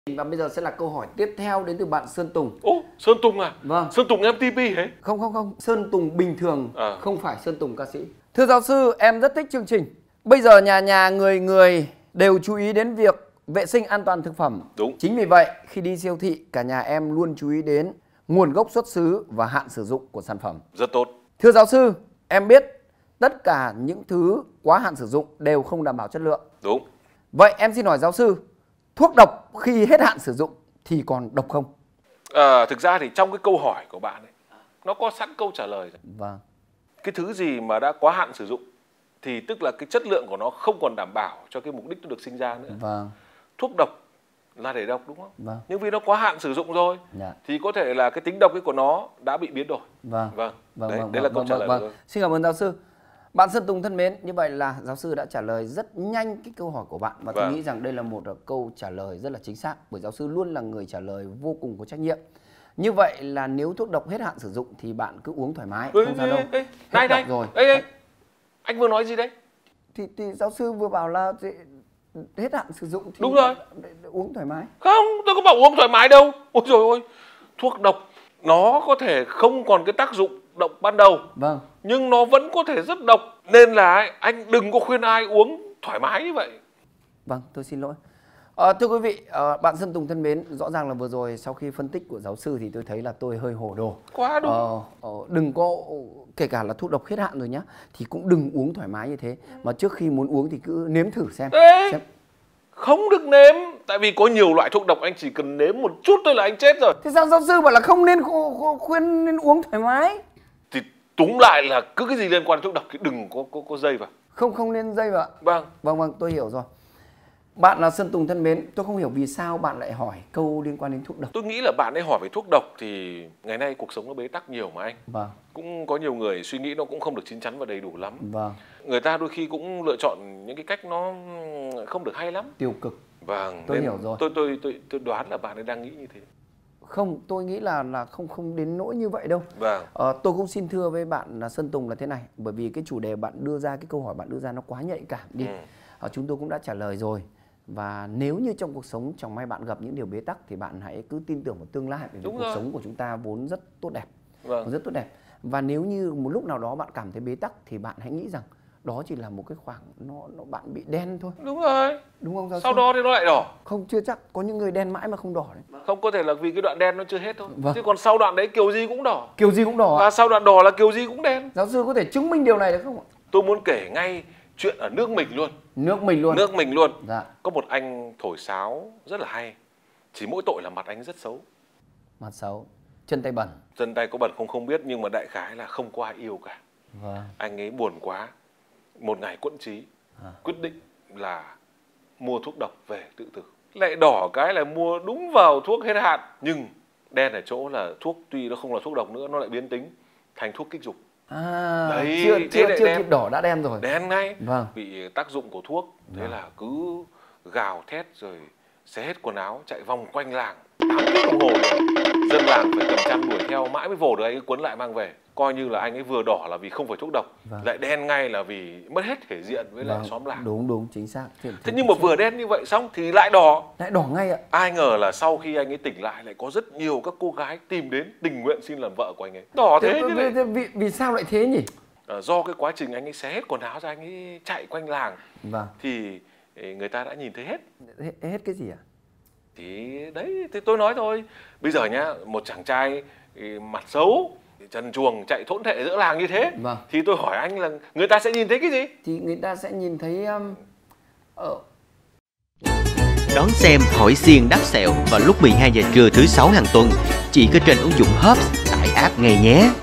Và bây giờ sẽ là câu hỏi tiếp theo đến từ bạn Sơn Tùng. Ồ, Sơn Tùng à? Vâng. Sơn Tùng MTP hả? Không, Sơn Tùng bình thường, không phải Sơn Tùng ca sĩ. Thưa giáo sư, em rất thích chương trình. Bây giờ nhà người đều chú ý đến việc vệ sinh an toàn thực phẩm. Đúng. Chính vì vậy, khi đi siêu thị, cả nhà em luôn chú ý đến nguồn gốc xuất xứ và hạn sử dụng của sản phẩm. Rất tốt. Thưa giáo sư, em biết tất cả những thứ quá hạn sử dụng đều không đảm bảo chất lượng. Đúng. Vậy em xin hỏi giáo sư, thuốc độc khi hết hạn sử dụng thì còn độc không? Thực ra thì trong cái câu hỏi của bạn ấy, nó có sẵn câu trả lời rồi. Vâng. Cái thứ gì mà đã quá hạn sử dụng thì tức là cái chất lượng của nó không còn đảm bảo cho cái mục đích nó được sinh ra nữa. Vâng. Thuốc độc là để độc đúng không? Vâng. Nhưng vì nó quá hạn sử dụng rồi, Dạ. thì có thể là cái tính độc ấy của nó đã bị biến đổi. Vâng. Đấy là câu trả lời của tôi. Xin cảm ơn giáo sư. Bạn Sơn Tùng thân mến, như vậy là giáo sư đã trả lời rất nhanh cái câu hỏi của bạn. Và tôi nghĩ rằng đây là một câu trả lời rất là chính xác. Bởi giáo sư luôn là người trả lời vô cùng có trách nhiệm. Như vậy là nếu thuốc độc hết hạn sử dụng thì bạn cứ uống thoải mái, không sao đâu. Này, rồi. Anh vừa nói gì đấy? Thì giáo sư vừa bảo là hết hạn sử dụng thì đúng rồi, uống thoải mái. Không, tôi có bảo uống thoải mái đâu. Ôi trời ơi, thuốc độc nó có thể không còn cái tác dụng độc ban đầu. Vâng. Nhưng nó vẫn có thể rất độc. Nên là anh đừng có khuyên ai uống thoải mái như vậy. Vâng, tôi xin lỗi. Thưa quý vị, bạn Sơn Tùng thân mến, rõ ràng là vừa rồi sau khi phân tích của giáo sư thì tôi thấy là tôi hơi hồ đồ. Quá đúng. Đừng có, kể cả là thuốc độc hết hạn rồi nhá, thì cũng đừng uống thoải mái như thế. Mà trước khi muốn uống thì cứ nếm thử xem. Không được nếm. Tại vì có nhiều loại thuốc độc anh chỉ cần nếm một chút thôi là anh chết rồi. Thế sao giáo sư bảo là không nên khuyên nên uống thoải mái? Thì túm lại là cứ cái gì liên quan đến thuốc độc thì đừng có dây vào. Không nên dây vào. Vâng, tôi hiểu rồi. Bạn là Sơn Tùng thân mến, tôi không hiểu vì sao bạn lại hỏi câu liên quan đến thuốc độc. Tôi nghĩ là bạn ấy hỏi về thuốc độc thì ngày nay cuộc sống nó bế tắc nhiều mà anh. Vâng. Cũng có nhiều người suy nghĩ nó cũng không được chín chắn và đầy đủ lắm. Vâng. Người ta đôi khi cũng lựa chọn những cái cách nó không được hay lắm. Tiêu cực. Vâng. Tôi hiểu rồi. Tôi đoán là bạn ấy đang nghĩ như thế. Không, tôi nghĩ là không đến nỗi như vậy đâu. Vâng. Tôi cũng xin thưa với bạn là Sơn Tùng là thế này. Bởi vì cái chủ đề bạn đưa ra, cái câu hỏi bạn đưa ra nó quá nhạy cảm đi. Chúng tôi cũng đã trả lời rồi. Và nếu như trong cuộc sống chẳng may bạn gặp những điều bế tắc thì bạn hãy cứ tin tưởng vào tương lai. Bởi vì cuộc sống của chúng ta vốn rất tốt đẹp. Rất tốt đẹp. Và nếu như một lúc nào đó bạn cảm thấy bế tắc thì bạn hãy nghĩ rằng đó chỉ là một cái khoảng nó bạn bị đen thôi. Đúng rồi. Đúng không giáo sư? Sau đó thì nó lại đỏ. Không, chưa chắc, có những người đen mãi mà không đỏ đấy. Không, có thể là vì cái đoạn đen nó chưa hết thôi. Chứ còn sau đoạn đấy kiểu gì cũng đỏ. Kiểu gì cũng đỏ. Và sau đoạn đỏ là kiểu gì cũng đen. Giáo sư có thể chứng minh điều này được không ạ? Tôi muốn kể ngay chuyện ở nước mình luôn. Nước mình luôn. Dạ. Có một anh thổi sáo rất là hay. Chỉ mỗi tội là mặt anh rất xấu. Mặt xấu, chân tay bẩn. Chân tay có bẩn không biết, nhưng mà đại khái là không có ai yêu cả. Vâng. Anh ấy buồn quá. Một ngày quẫn trí, quyết định là mua thuốc độc về tự tử. Lại đỏ cái là mua đúng vào thuốc hết hạn. Nhưng đen ở chỗ là thuốc tuy nó không là thuốc độc nữa, nó lại biến tính thành thuốc kích dục. Đấy, chưa kịp đỏ đã đen rồi. Đen ngay. Vâng. Bị tác dụng của thuốc. Thế là cứ gào thét rồi xé hết quần áo, chạy vòng quanh làng 8 tiếng đồng hồ rồi. Dân làng phải cầm chăn đuổi theo mãi mới vồ được anh ấy quấn lại mang về. Coi như là anh ấy vừa đỏ là vì không phải thuốc độc, lại đen ngay là vì mất hết thể diện với lại xóm làng. Đúng, chính xác. Thế nhưng mà vừa đen như vậy xong thì lại đỏ. Lại đỏ ngay ạ. Ai ngờ là sau khi anh ấy tỉnh lại lại có rất nhiều các cô gái tìm đến tình nguyện xin làm vợ của anh ấy. Đỏ thế như vậy. Vì sao lại thế nhỉ? Do cái quá trình anh ấy xé hết quần áo ra, anh ấy chạy quanh làng. Vâng. Thì người ta đã nhìn thấy hết. Hết cái gì ạ? Thì đấy, thì tôi nói thôi. Bây giờ nhá, một chàng trai mặt xấu, trần truồng chạy thỗn thệ giữa làng như thế. Vâng. Thì tôi hỏi anh là người ta sẽ nhìn thấy cái gì? Thì người ta sẽ nhìn thấy Đón xem Hỏi Xiên Đáp Sẹo vào lúc 12 giờ trưa thứ 6 hàng tuần, chỉ có trên ứng dụng Hubs tải app ngay nhé.